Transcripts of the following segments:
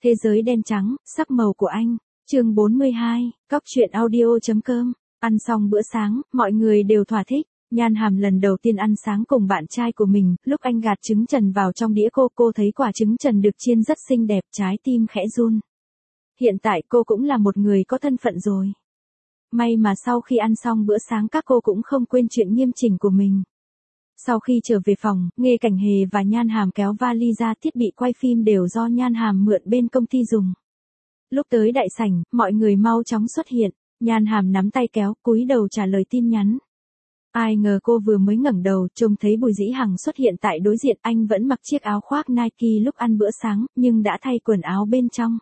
Thế giới đen trắng, sắc màu của anh. Chương 42, Cóc truyện audio.com. Ăn xong bữa sáng, mọi người đều thỏa thích. Nhan Hàm lần đầu tiên ăn sáng cùng bạn trai của mình, lúc anh gạt trứng chần vào trong đĩa cô thấy quả trứng chần được chiên rất xinh đẹp, trái tim khẽ run. Hiện tại cô cũng là một người có thân phận rồi. May mà sau khi ăn xong bữa sáng các cô cũng không quên chuyện nghiêm chỉnh của mình. Sau khi trở về phòng, Nghê Cảnh Hề và Nhan Hàm kéo vali ra, thiết bị quay phim đều do Nhan Hàm mượn bên công ty dùng. Lúc tới đại sảnh, mọi người mau chóng xuất hiện, Nhan Hàm nắm tay kéo, cúi đầu trả lời tin nhắn. Ai ngờ cô vừa mới ngẩng đầu, trông thấy Bùi Dĩ Hằng xuất hiện tại đối diện, anh vẫn mặc chiếc áo khoác Nike lúc ăn bữa sáng, nhưng đã thay quần áo bên trong.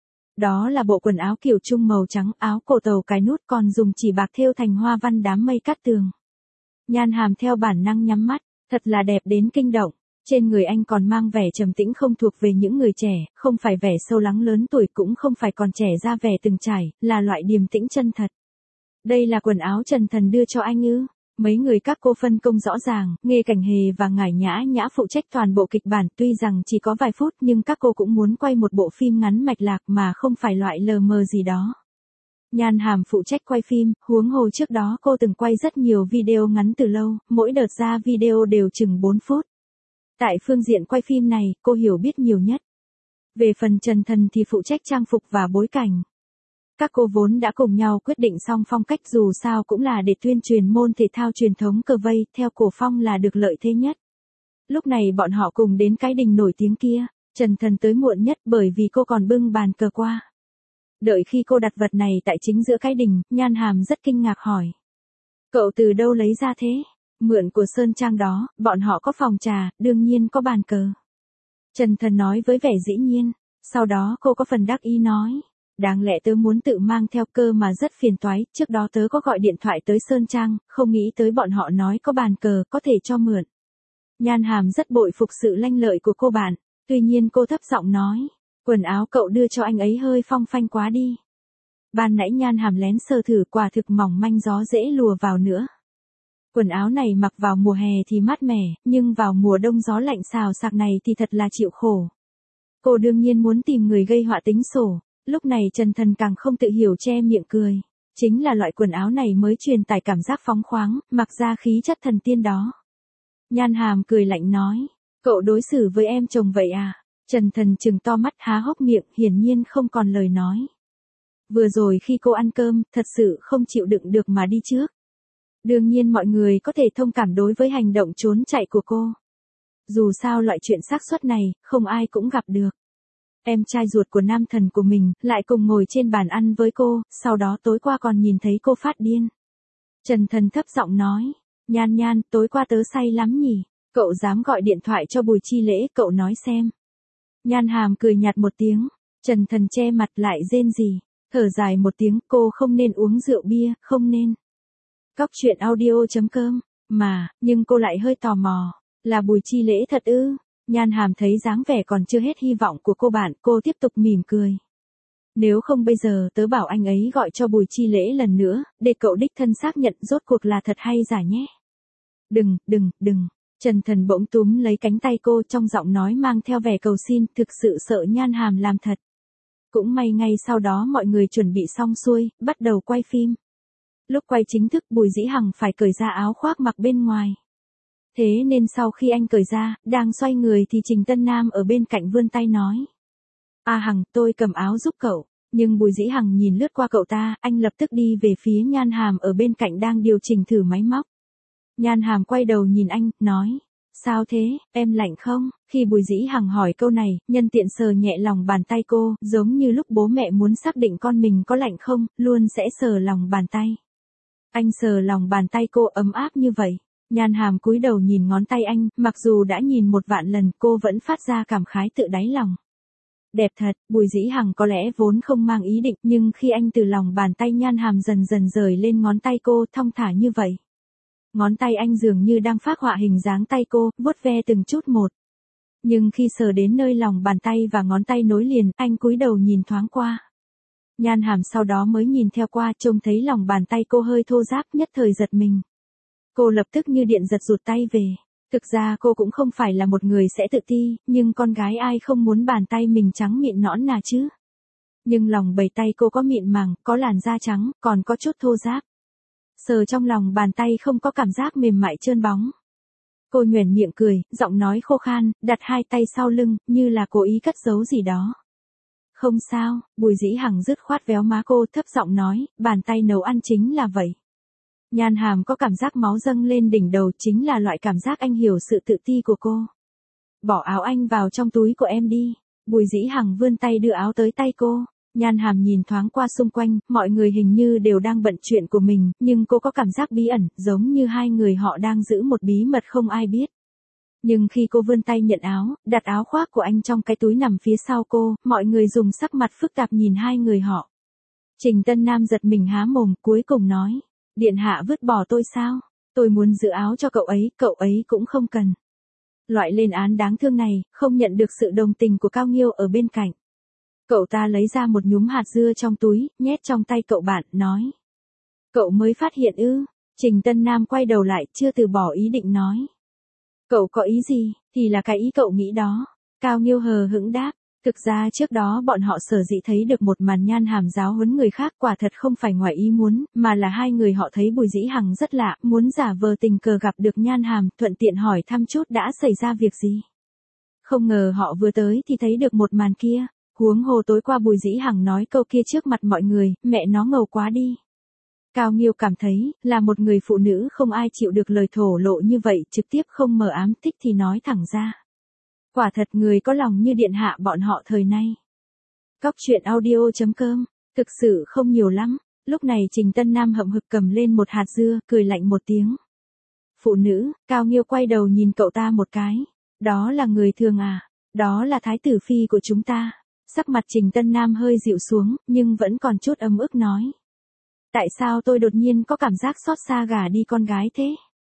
Đó là bộ quần áo kiểu trung màu trắng, áo cổ tàu cài nút còn dùng chỉ bạc thêu thành hoa văn đám mây cát tường. Nhan Hàm theo bản năng nhắm mắt, thật là đẹp đến kinh động. Trên người anh còn mang vẻ trầm tĩnh không thuộc về những người trẻ, không phải vẻ sâu lắng lớn tuổi cũng không phải còn trẻ ra vẻ từng trải, là loại điềm tĩnh chân thật. Đây là quần áo Trần Thần đưa cho anh ư? Mấy người các cô phân công rõ ràng, Nghê Cảnh Hề và Ngải Nhã Nhã phụ trách toàn bộ kịch bản, tuy rằng chỉ có vài phút nhưng các cô cũng muốn quay một bộ phim ngắn mạch lạc mà không phải loại lờ mờ gì đó. Nhan Hàm phụ trách quay phim, huống hồ trước đó cô từng quay rất nhiều video ngắn từ lâu, mỗi đợt ra video đều chừng 4 phút. Tại phương diện quay phim này, cô hiểu biết nhiều nhất. Về phần Trần Thần thì phụ trách trang phục và bối cảnh. Các cô vốn đã cùng nhau quyết định xong phong cách, dù sao cũng là để tuyên truyền môn thể thao truyền thống cờ vây, theo cổ phong là được lợi thế nhất. Lúc này bọn họ cùng đến cái đình nổi tiếng kia, Trần Thần tới muộn nhất bởi vì cô còn bưng bàn cờ qua. Đợi khi cô đặt vật này tại chính giữa cái đình, Nhan Hàm rất kinh ngạc hỏi. Cậu từ đâu lấy ra thế? Mượn của Sơn Trang đó, bọn họ có phòng trà, đương nhiên có bàn cờ. Trần Thần nói với vẻ dĩ nhiên, sau đó cô có phần đắc ý nói. Đáng lẽ tớ muốn tự mang theo cơ mà rất phiền toái, trước đó tớ có gọi điện thoại tới Sơn Trang, không nghĩ tới bọn họ nói có bàn cờ, có thể cho mượn. Nhan Hàm rất bội phục sự lanh lợi của cô bạn, tuy nhiên cô thấp giọng nói, quần áo cậu đưa cho anh ấy hơi phong phanh quá đi. Ban nãy Nhan Hàm lén sờ thử, quả thực mỏng manh, gió dễ lùa vào nữa. Quần áo này mặc vào mùa hè thì mát mẻ, nhưng vào mùa đông gió lạnh xào xạc này thì thật là chịu khổ. Cô đương nhiên muốn tìm người gây họa tính sổ. Lúc này Trần Thần càng không tự hiểu che miệng cười. Chính là loại quần áo này mới truyền tải cảm giác phóng khoáng, mặc ra khí chất thần tiên đó. Nhan Hàm cười lạnh nói, cậu đối xử với em chồng vậy à? Trần Thần trừng to mắt há hốc miệng, hiển nhiên không còn lời nói. Vừa rồi khi cô ăn cơm, thật sự không chịu đựng được mà đi trước. Đương nhiên mọi người có thể thông cảm đối với hành động trốn chạy của cô. Dù sao loại chuyện xác suất này, không ai cũng gặp được. Em trai ruột của nam thần của mình, lại cùng ngồi trên bàn ăn với cô, sau đó tối qua còn nhìn thấy cô phát điên. Trần Thần thấp giọng nói, Nhan Nhan, tối qua tớ say lắm nhỉ, cậu dám gọi điện thoại cho Bùi Chi Lễ, cậu nói xem. Nhan Hàm cười nhạt một tiếng, Trần Thần che mặt lại rên rỉ, thở dài một tiếng, cô không nên uống rượu bia, không nên. Cóc truyện audio.com, nhưng cô lại hơi tò mò, là Bùi Chi Lễ thật ư? Nhan Hàm thấy dáng vẻ còn chưa hết hy vọng của cô bạn, cô tiếp tục mỉm cười. Nếu không bây giờ tớ bảo anh ấy gọi cho Bùi Chi Lễ lần nữa, để cậu đích thân xác nhận rốt cuộc là thật hay giả nhé. Đừng. Trần Thần bỗng túm lấy cánh tay cô, trong giọng nói mang theo vẻ cầu xin, thực sự sợ Nhan Hàm làm thật. Cũng may ngay sau đó mọi người chuẩn bị xong xuôi, bắt đầu quay phim. Lúc quay chính thức Bùi Dĩ Hằng phải cởi ra áo khoác mặc bên ngoài. Thế nên sau khi anh cởi ra, đang xoay người thì Trình Tân Nam ở bên cạnh vươn tay nói. A Hằng, tôi cầm áo giúp cậu. Nhưng Bùi Dĩ Hằng nhìn lướt qua cậu ta, anh lập tức đi về phía Nhan Hàm ở bên cạnh đang điều chỉnh thử máy móc. Nhan Hàm quay đầu nhìn anh, nói. Sao thế, em lạnh không? Khi Bùi Dĩ Hằng hỏi câu này, nhân tiện sờ nhẹ lòng bàn tay cô, giống như lúc bố mẹ muốn xác định con mình có lạnh không, luôn sẽ sờ lòng bàn tay. Anh sờ lòng bàn tay cô ấm áp như vậy. Nhan Hàm cúi đầu nhìn ngón tay anh, mặc dù đã nhìn 1 vạn lần, cô vẫn phát ra cảm khái tự đáy lòng. Đẹp thật, Bùi Dĩ Hằng có lẽ vốn không mang ý định, nhưng khi anh từ lòng bàn tay Nhan Hàm dần dần rời lên ngón tay cô, thong thả như vậy. Ngón tay anh dường như đang phác họa hình dáng tay cô, vuốt ve từng chút một. Nhưng khi sờ đến nơi lòng bàn tay và ngón tay nối liền, anh cúi đầu nhìn thoáng qua. Nhan Hàm sau đó mới nhìn theo qua, trông thấy lòng bàn tay cô hơi thô ráp, nhất thời giật mình. Cô lập tức như điện giật rụt tay về. Thực ra cô cũng không phải là một người sẽ tự ti, nhưng con gái ai không muốn bàn tay mình trắng mịn nõn nà chứ. Nhưng lòng bàn tay cô có mịn màng, có làn da trắng, còn có chút thô ráp. Sờ trong lòng bàn tay không có cảm giác mềm mại trơn bóng. Cô nhoẻn miệng cười, giọng nói khô khan, đặt hai tay sau lưng, như là cố ý cất giấu gì đó. Không sao, Bùi Dĩ Hằng dứt khoát véo má cô, thấp giọng nói, bàn tay nấu ăn chính là vậy. Nhan Hàm có cảm giác máu dâng lên đỉnh đầu, chính là loại cảm giác anh hiểu sự tự ti của cô. Bỏ áo anh vào trong túi của em đi. Bùi Dĩ Hằng vươn tay đưa áo tới tay cô. Nhan Hàm nhìn thoáng qua xung quanh, mọi người hình như đều đang bận chuyện của mình, nhưng cô có cảm giác bí ẩn, giống như hai người họ đang giữ một bí mật không ai biết. Nhưng khi cô vươn tay nhận áo, đặt áo khoác của anh trong cái túi nằm phía sau cô, mọi người dùng sắc mặt phức tạp nhìn hai người họ. Trình Tân Nam giật mình há mồm, cuối cùng nói, điện hạ vứt bỏ tôi sao? Tôi muốn giữ áo cho cậu ấy cũng không cần. Loại lên án đáng thương này, không nhận được sự đồng tình của Cao Nghiêu ở bên cạnh. Cậu ta lấy ra một nhúm hạt dưa trong túi, nhét trong tay cậu bạn, nói. Cậu mới phát hiện ư? Trình Tân Nam quay đầu lại, chưa từ bỏ ý định nói. Cậu có ý gì, thì là cái ý cậu nghĩ đó. Cao Nghiêu hờ hững đáp. Thực ra trước đó bọn họ sở dĩ thấy được một màn Nhan Hàm giáo huấn người khác quả thật không phải ngoài ý muốn, mà là hai người họ thấy Bùi Dĩ Hằng rất lạ, muốn giả vờ tình cờ gặp được Nhan Hàm, thuận tiện hỏi thăm chút đã xảy ra việc gì. Không ngờ họ vừa tới thì thấy được một màn kia, huống hồ tối qua Bùi Dĩ Hằng nói câu kia trước mặt mọi người, mẹ nó ngầu quá đi. Cao Nghiêu cảm thấy, là một người phụ nữ không ai chịu được lời thổ lộ như vậy, trực tiếp không mờ ám, thích thì nói thẳng ra. Quả thật người có lòng như điện hạ bọn họ thời nay. Cóc truyện audio.com, thực sự không nhiều lắm. Lúc này Trình Tân Nam hậm hực cầm lên một hạt dưa, cười lạnh một tiếng. Phụ nữ, Cao Nghiêu quay đầu nhìn cậu ta một cái. Đó là người thường à? Đó là thái tử phi của chúng ta. Sắc mặt Trình Tân Nam hơi dịu xuống, nhưng vẫn còn chút ấm ức nói. Tại sao tôi đột nhiên có cảm giác xót xa gả đi con gái thế?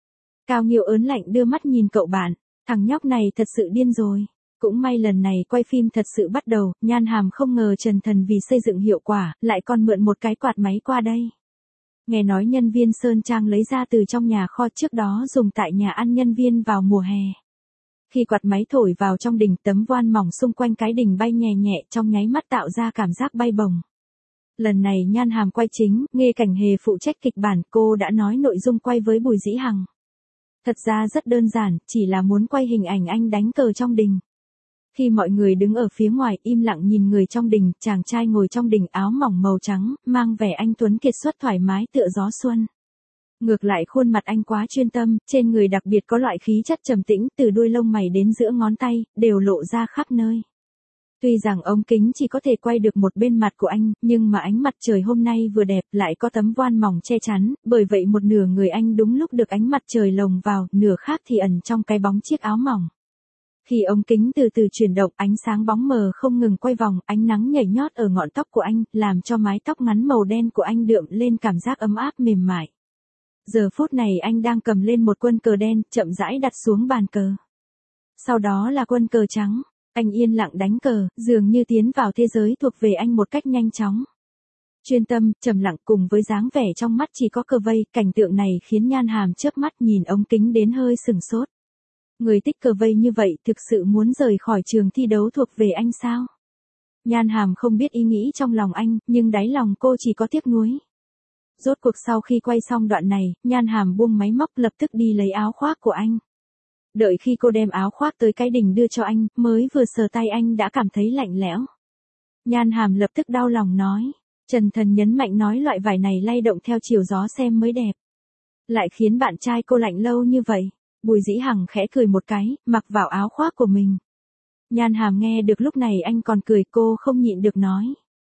Cao Nghiêu ớn lạnh đưa mắt nhìn cậu bạn. Thằng nhóc này thật sự điên rồi. Cũng may lần này quay phim thật sự bắt đầu, Nhan Hàm không ngờ Trần Thần vì xây dựng hiệu quả, lại còn mượn một cái quạt máy qua đây. Nghe nói nhân viên Sơn Trang lấy ra từ trong nhà kho trước đó dùng tại nhà ăn nhân viên vào mùa hè. Khi quạt máy thổi vào trong đình, tấm voan mỏng xung quanh cái đình bay nhẹ nhẹ, trong nháy mắt tạo ra cảm giác bay bổng. Lần này Nhan Hàm quay chính, Nghê Cảnh Hề phụ trách kịch bản, cô đã nói nội dung quay với Bùi Dĩ Hằng. Thật ra rất đơn giản, chỉ là muốn quay hình ảnh anh đánh cờ trong đình. Khi mọi người đứng ở phía ngoài im lặng nhìn người trong đình, chàng trai ngồi trong đình áo mỏng màu trắng, mang vẻ anh tuấn kiệt xuất thoải mái tựa gió xuân. Ngược lại khuôn mặt anh quá chuyên tâm, trên người đặc biệt có loại khí chất trầm tĩnh, từ đuôi lông mày đến giữa ngón tay, đều lộ ra khắp nơi. Tuy rằng ống kính chỉ có thể quay được một bên mặt của anh, nhưng mà ánh mặt trời hôm nay vừa đẹp, lại có tấm voan mỏng che chắn, bởi vậy một nửa người anh đúng lúc được ánh mặt trời lồng vào, nửa khác thì ẩn trong cái bóng chiếc áo mỏng. Khi ống kính từ từ chuyển động, ánh sáng bóng mờ không ngừng quay vòng, ánh nắng nhảy nhót ở ngọn tóc của anh, làm cho mái tóc ngắn màu đen của anh đượm lên cảm giác ấm áp mềm mại. Giờ phút này anh đang cầm lên một quân cờ đen, chậm rãi đặt xuống bàn cờ. Sau đó là quân cờ trắng. Anh yên lặng đánh cờ, dường như tiến vào thế giới thuộc về anh một cách nhanh chóng. Chuyên tâm, trầm lặng cùng với dáng vẻ trong mắt chỉ có cờ vây, cảnh tượng này khiến Nhan Hàm chớp mắt nhìn ống kính đến hơi sừng sốt. Người tích cờ vây như vậy thực sự muốn rời khỏi trường thi đấu thuộc về anh sao? Nhan Hàm không biết ý nghĩ trong lòng anh, nhưng đáy lòng cô chỉ có tiếc nuối. Rốt cuộc sau khi quay xong đoạn này, Nhan Hàm buông máy móc lập tức đi lấy áo khoác của anh. Đợi khi cô đem áo khoác tới cái đình đưa cho anh, mới vừa sờ tay anh đã cảm thấy lạnh lẽo. Nhan Hàm lập tức đau lòng nói. Trần Thần nhấn mạnh nói loại vải này lay động theo chiều gió xem mới đẹp. Lại khiến bạn trai cô lạnh lâu như vậy. Bùi Dĩ Hằng khẽ cười một cái, mặc vào áo khoác của mình. Nhan Hàm nghe được lúc này anh còn cười, cô không nhịn được nói.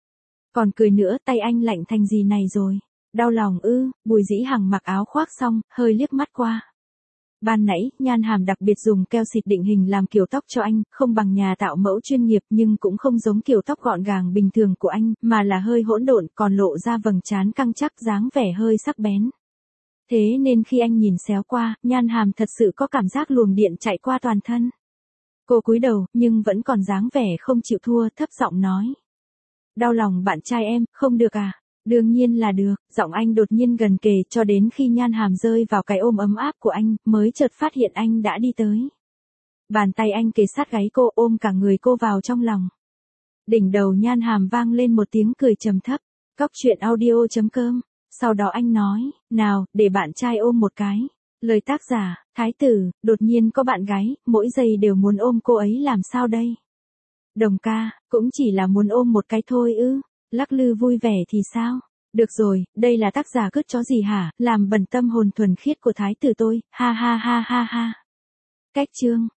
Còn cười nữa, tay anh lạnh thành gì này rồi? Đau lòng ư? Bùi Dĩ Hằng mặc áo khoác xong, hơi liếc mắt qua. Ban nãy, Nhan Hàm đặc biệt dùng keo xịt định hình làm kiểu tóc cho anh, không bằng nhà tạo mẫu chuyên nghiệp nhưng cũng không giống kiểu tóc gọn gàng bình thường của anh, mà là hơi hỗn độn, còn lộ ra vầng trán căng chắc, dáng vẻ hơi sắc bén. Thế nên khi anh nhìn xéo qua, Nhan Hàm thật sự có cảm giác luồng điện chạy qua toàn thân. Cô cúi đầu, nhưng vẫn còn dáng vẻ không chịu thua, thấp giọng nói. Đau lòng bạn trai em, không được à? Đương nhiên là được, giọng anh đột nhiên gần kề cho đến khi Nhan Hàm rơi vào cái ôm ấm áp của anh, mới chợt phát hiện anh đã đi tới. Bàn tay anh kề sát gáy cô ôm cả người cô vào trong lòng. Đỉnh đầu Nhan Hàm vang lên một tiếng cười trầm thấp. Cóc truyện audio.com. Sau đó anh nói, nào, để bạn trai ôm một cái. Lời tác giả, Thái tử, đột nhiên có bạn gái, mỗi giây đều muốn ôm cô ấy làm sao đây? Đồng ca, cũng chỉ là muốn ôm một cái thôi ư, lắc lư vui vẻ thì sao? Được rồi, đây là tác giả cứt chó gì hả, làm bẩn tâm hồn thuần khiết của thái tử tôi, ha ha ha ha ha. Cách chương.